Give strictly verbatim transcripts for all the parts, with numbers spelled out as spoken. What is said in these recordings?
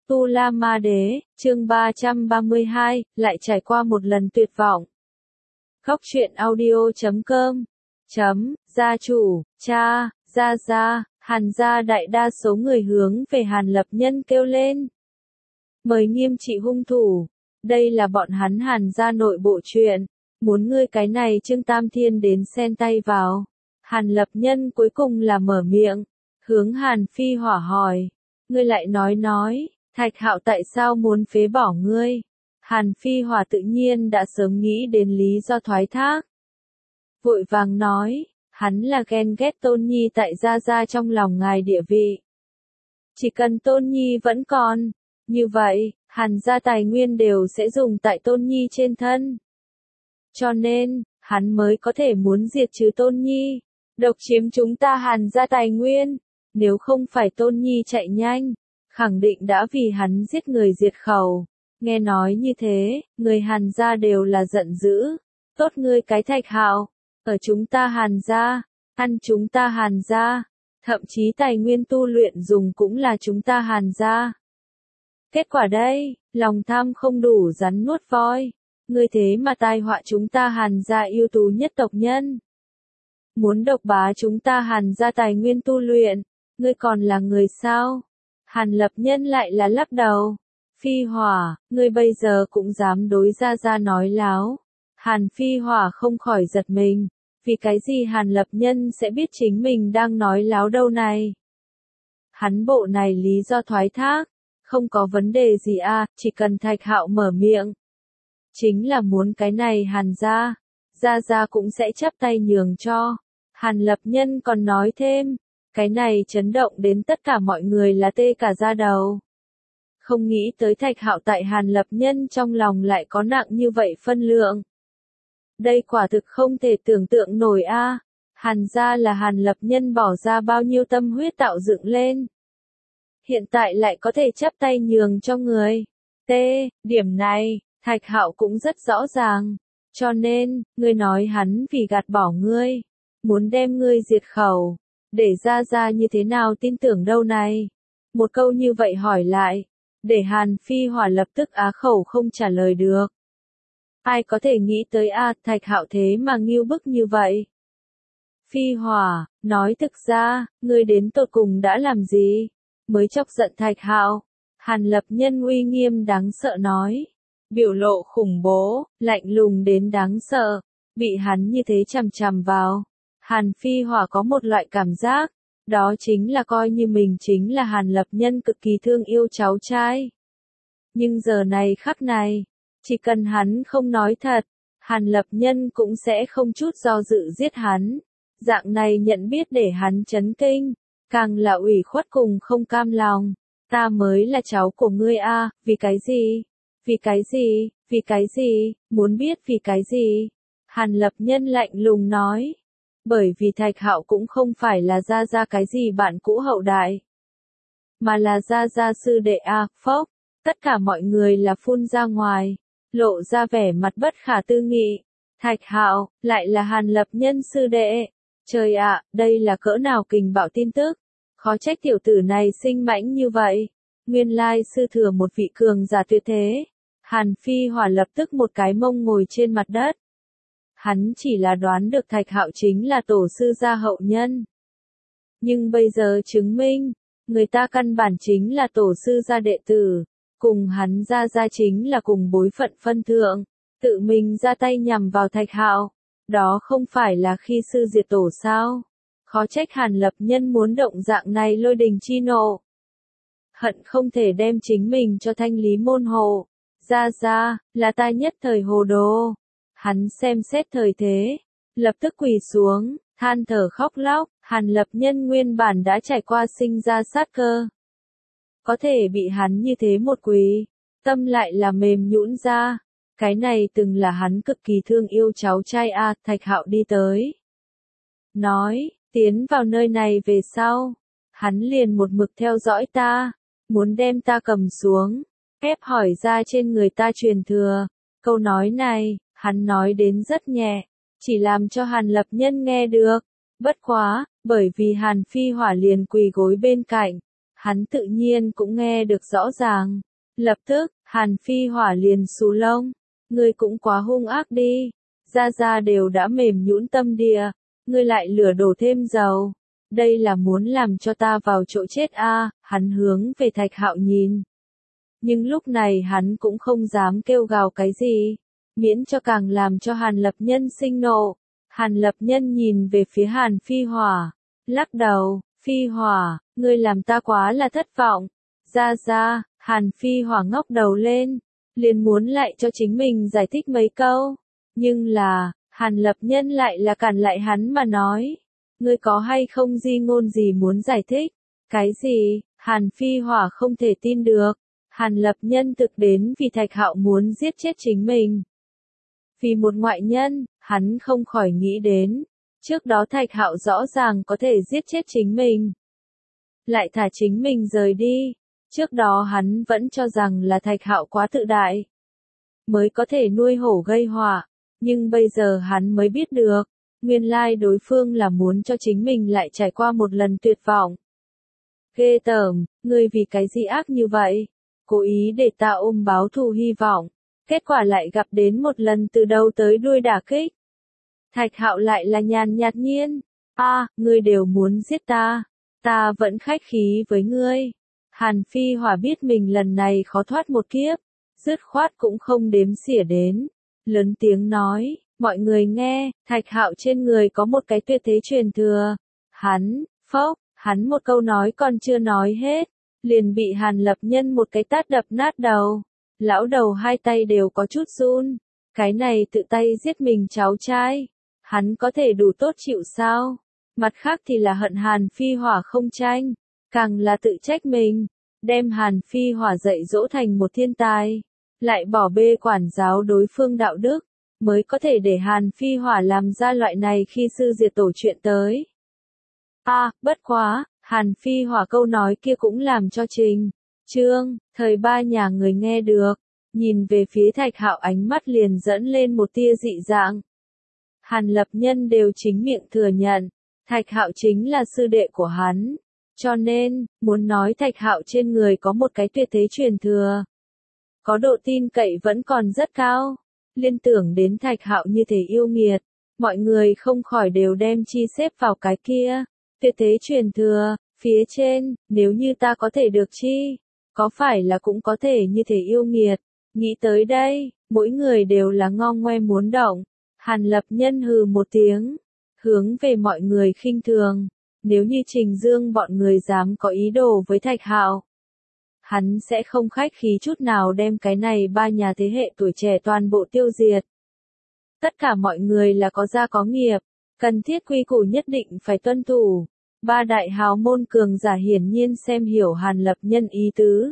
Tu La Ma Đế, chương ba trăm ba mươi hai, lại trải qua một lần tuyệt vọng. Góc truyện audio chấm com chấm, gia chủ, cha, gia gia, Hàn gia đại đa số người hướng về Hàn Lập Nhân kêu lên. Mời nghiêm trị hung thủ, đây là bọn hắn Hàn gia nội bộ chuyện, muốn ngươi cái này Trương Tam Thiên đến xen tay vào. Hàn Lập Nhân cuối cùng là mở miệng, hướng Hàn Phi Hỏa hỏi, ngươi lại nói nói, Thạch Hạo tại sao muốn phế bỏ ngươi? Hàn Phi Hỏa tự nhiên đã sớm nghĩ đến lý do thoái thác. Vội vàng nói, hắn là ghen ghét Tôn Nhi tại gia gia trong lòng ngài địa vị. Chỉ cần Tôn Nhi vẫn còn, như vậy, Hàn gia tài nguyên đều sẽ dùng tại Tôn Nhi trên thân. Cho nên, hắn mới có thể muốn diệt trừ Tôn Nhi, độc chiếm chúng ta Hàn gia tài nguyên, nếu không phải Tôn Nhi chạy nhanh, khẳng định đã vì hắn giết người diệt khẩu. Nghe nói như thế, người Hàn gia đều là giận dữ. Tốt ngươi cái Thạch Hạo, ở chúng ta Hàn gia, ăn chúng ta Hàn gia, thậm chí tài nguyên tu luyện dùng cũng là chúng ta Hàn gia. Kết quả đây, lòng tham không đủ rắn nuốt voi, ngươi thế mà tai họa chúng ta Hàn gia ưu tú nhất tộc nhân. Muốn độc bá chúng ta Hàn gia tài nguyên tu luyện, ngươi còn là người sao? Hàn Lập Nhân lại là lắc đầu. Phi Hỏa, ngươi bây giờ cũng dám đối gia gia nói láo. Hàn Phi Hỏa không khỏi giật mình, vì cái gì Hàn Lập Nhân sẽ biết chính mình đang nói láo đâu này. Hắn bộ này lý do thoái thác, không có vấn đề gì à, chỉ cần Thạch Hạo mở miệng. Chính là muốn cái này Hàn gia, gia gia cũng sẽ chấp tay nhường cho. Hàn Lập Nhân còn nói thêm, cái này chấn động đến tất cả mọi người là tê cả da đầu. Không nghĩ tới Thạch Hạo tại Hàn Lập Nhân trong lòng lại có nặng như vậy phân lượng. Đây quả thực không thể tưởng tượng nổi a. À. Hàn gia là Hàn Lập Nhân bỏ ra bao nhiêu tâm huyết tạo dựng lên. Hiện tại lại có thể chấp tay nhường cho người. T, điểm này, Thạch Hạo cũng rất rõ ràng. Cho nên, ngươi nói hắn vì gạt bỏ ngươi, muốn đem ngươi diệt khẩu, để ra ra như thế nào tin tưởng đâu này. Một câu như vậy hỏi lại, để Hàn Phi Hỏa lập tức á khẩu không trả lời được. Ai có thể nghĩ tới a, Thạch Hạo thế mà ngưu bức như vậy. Phi Hỏa, nói thực ra, ngươi đến tột cùng đã làm gì, mới chọc giận Thạch Hạo. Hàn Lập Nhân uy nghiêm đáng sợ nói, biểu lộ khủng bố, lạnh lùng đến đáng sợ, bị hắn như thế chằm chằm vào. Hàn Phi Hỏa có một loại cảm giác, đó chính là coi như mình chính là Hàn Lập Nhân cực kỳ thương yêu cháu trai. Nhưng giờ này khắc này, chỉ cần hắn không nói thật, Hàn Lập Nhân cũng sẽ không chút do dự giết hắn. Dạng này nhận biết để hắn chấn kinh, càng là ủy khuất cùng không cam lòng. Ta mới là cháu của ngươi a, à, vì cái gì? Vì cái gì? Vì cái gì? Muốn biết vì cái gì? Hàn Lập Nhân lạnh lùng nói. Bởi vì Thạch Hạo cũng không phải là gia gia cái gì bạn cũ hậu đại, mà là gia gia sư đệ a, à, phốc. Tất cả mọi người là phun ra ngoài, lộ ra vẻ mặt bất khả tư nghị. Thạch Hạo, lại là Hàn Lập Nhân sư đệ. Trời ạ, à, đây là cỡ nào kình bạo tin tức. Khó trách tiểu tử này sinh mãnh như vậy. Nguyên lai sư thừa một vị cường giả tuyệt thế. Hàn Phi Hỏa lập tức một cái mông ngồi trên mặt đất. Hắn chỉ là đoán được Thạch Hạo chính là tổ sư gia hậu nhân. Nhưng bây giờ chứng minh, người ta căn bản chính là tổ sư gia đệ tử, cùng hắn gia gia chính là cùng bối phận phân thượng, tự mình ra tay nhằm vào Thạch Hạo, đó không phải là khi sư diệt tổ sao? Khó trách Hàn Lập Nhân muốn động dạng này lôi đình chi nộ. Hận không thể đem chính mình cho thanh lý môn hộ. Gia gia, là ta nhất thời hồ đồ. Hắn xem xét thời thế, lập tức quỳ xuống, than thở khóc lóc. Hàn Lập Nhân nguyên bản đã trải qua sinh ra sát cơ, có thể bị hắn như thế một quỳ, tâm lại là mềm nhũn ra. Cái này từng là hắn cực kỳ thương yêu cháu trai a. À, Thạch Hạo đi tới, nói, tiến vào nơi này về sau, hắn liền một mực theo dõi ta, muốn đem ta cầm xuống, ép hỏi ra trên người ta truyền thừa. Câu nói này, hắn nói đến rất nhẹ, chỉ làm cho Hàn Lập Nhân nghe được. Bất quá, bởi vì Hàn Phi Hỏa liền quỳ gối bên cạnh, hắn tự nhiên cũng nghe được rõ ràng. Lập tức, Hàn Phi Hỏa liền xù lông. Ngươi cũng quá hung ác đi. Gia Gia đều đã mềm nhũn tâm địa. Ngươi lại lửa đổ thêm dầu. Đây là muốn làm cho ta vào chỗ chết a à, hắn hướng về Thạch Hạo nhìn. Nhưng lúc này hắn cũng không dám kêu gào cái gì. Miễn cho càng làm cho Hàn Lập Nhân sinh nộ. Hàn Lập Nhân nhìn về phía Hàn Phi Hỏa. Lắc đầu, Phi Hỏa, ngươi làm ta quá là thất vọng. Gia Gia, Hàn Phi Hỏa ngóc đầu lên. Liền muốn lại cho chính mình giải thích mấy câu. Nhưng là, Hàn Lập Nhân lại là cản lại hắn mà nói. Ngươi có hay không di ngôn gì muốn giải thích? Cái gì? Hàn Phi Hỏa không thể tin được. Hàn Lập Nhân thực đến vì Thạch Hạo muốn giết chết chính mình. Vì một ngoại nhân, hắn không khỏi nghĩ đến. Trước đó Thạch Hạo rõ ràng có thể giết chết chính mình. Lại thả chính mình rời đi. Trước đó hắn vẫn cho rằng là Thạch Hạo quá tự đại. Mới có thể nuôi hổ gây họa. Nhưng bây giờ hắn mới biết được. Nguyên lai đối phương là muốn cho chính mình lại trải qua một lần tuyệt vọng. Ghê tởm, ngươi vì cái gì ác như vậy? Cố ý để ta ôm báo thù hy vọng. Kết quả lại gặp đến một lần từ đầu tới đuôi đả kích. Thạch Hạo lại là nhàn nhạt nhiên. A, à, ngươi đều muốn giết ta. Ta vẫn khách khí với ngươi. Hàn Phi Hỏa biết mình lần này khó thoát một kiếp. Dứt khoát cũng không đếm xỉa đến. Lớn tiếng nói, mọi người nghe, Thạch Hạo trên người có một cái tuyệt thế truyền thừa. Hắn, phốc, hắn một câu nói còn chưa nói hết. Liền bị Hàn Lập Nhân một cái tát đập nát đầu. Lão đầu hai tay đều có chút run. Cái này tự tay giết mình cháu trai. Hắn có thể đủ tốt chịu sao? Mặt khác thì là hận Hàn Phi Hỏa không tranh. Càng là tự trách mình. Đem Hàn Phi Hỏa dạy dỗ thành một thiên tài. Lại bỏ bê quản giáo đối phương đạo đức. Mới có thể để Hàn Phi Hỏa làm ra loại này khi sư diệt tổ chuyện tới. A, à, bất quá, Hàn Phi Hỏa câu nói kia cũng làm cho Trình, Trương, Thời ba nhà người nghe được. Nhìn về phía Thạch Hạo ánh mắt liền dẫn lên một tia dị dạng. Hàn Lập Nhân đều chính miệng thừa nhận. Thạch Hạo chính là sư đệ của hắn. Cho nên, muốn nói Thạch Hạo trên người có một cái tuyệt thế truyền thừa. Có độ tin cậy vẫn còn rất cao. Liên tưởng đến Thạch Hạo như thế yêu nghiệt. Mọi người không khỏi đều đem chi xếp vào cái kia. Tuyệt thế truyền thừa, phía trên, nếu như ta có thể được chi. Có phải là cũng có thể như thế yêu nghiệt. Nghĩ tới đây, mỗi người đều là ngon ngoe muốn động. Hàn Lập Nhân hừ một tiếng. Hướng về mọi người khinh thường. Nếu như Trình Dương bọn người dám có ý đồ với Thạch Hạo. Hắn sẽ không khách khí chút nào đem cái này ba nhà thế hệ tuổi trẻ toàn bộ tiêu diệt. Tất cả mọi người là có gia có nghiệp, cần thiết quy củ nhất định phải tuân thủ. Ba đại hào môn cường giả hiển nhiên xem hiểu Hàn Lập Nhân ý tứ.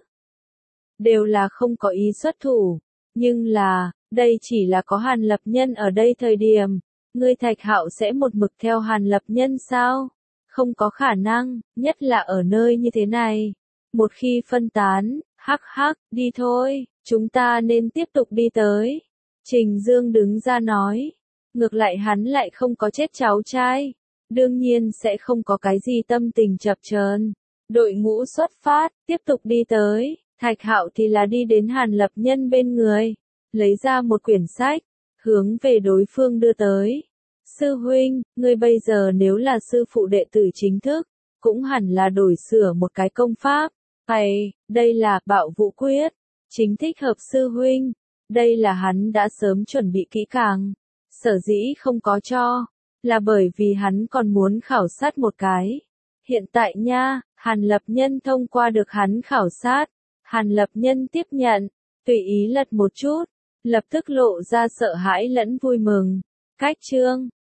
Đều là không có ý xuất thủ, nhưng là, đây chỉ là có Hàn Lập Nhân ở đây thời điểm. Ngươi Thạch Hạo sẽ một mực theo Hàn Lập Nhân sao? Không có khả năng, nhất là ở nơi như thế này. Một khi phân tán, hắc hắc, đi thôi, chúng ta nên tiếp tục đi tới. Trình Dương đứng ra nói, ngược lại hắn lại không có chết cháu trai, đương nhiên sẽ không có cái gì tâm tình chập chờn. Đội ngũ xuất phát, tiếp tục đi tới, Thạch Hạo thì là đi đến Hàn Lập Nhân bên người, lấy ra một quyển sách, hướng về đối phương đưa tới. Sư huynh, ngươi bây giờ nếu là sư phụ đệ tử chính thức, cũng hẳn là đổi sửa một cái công pháp. Hay, đây là Bạo Vũ Quyết, chính thích hợp sư huynh. Đây là hắn đã sớm chuẩn bị kỹ càng. Sở dĩ không có cho, là bởi vì hắn còn muốn khảo sát một cái. Hiện tại nha, Hàn Lập Nhân thông qua được hắn khảo sát. Hàn Lập Nhân tiếp nhận, tùy ý lật một chút, lập tức lộ ra sợ hãi lẫn vui mừng. Cách chương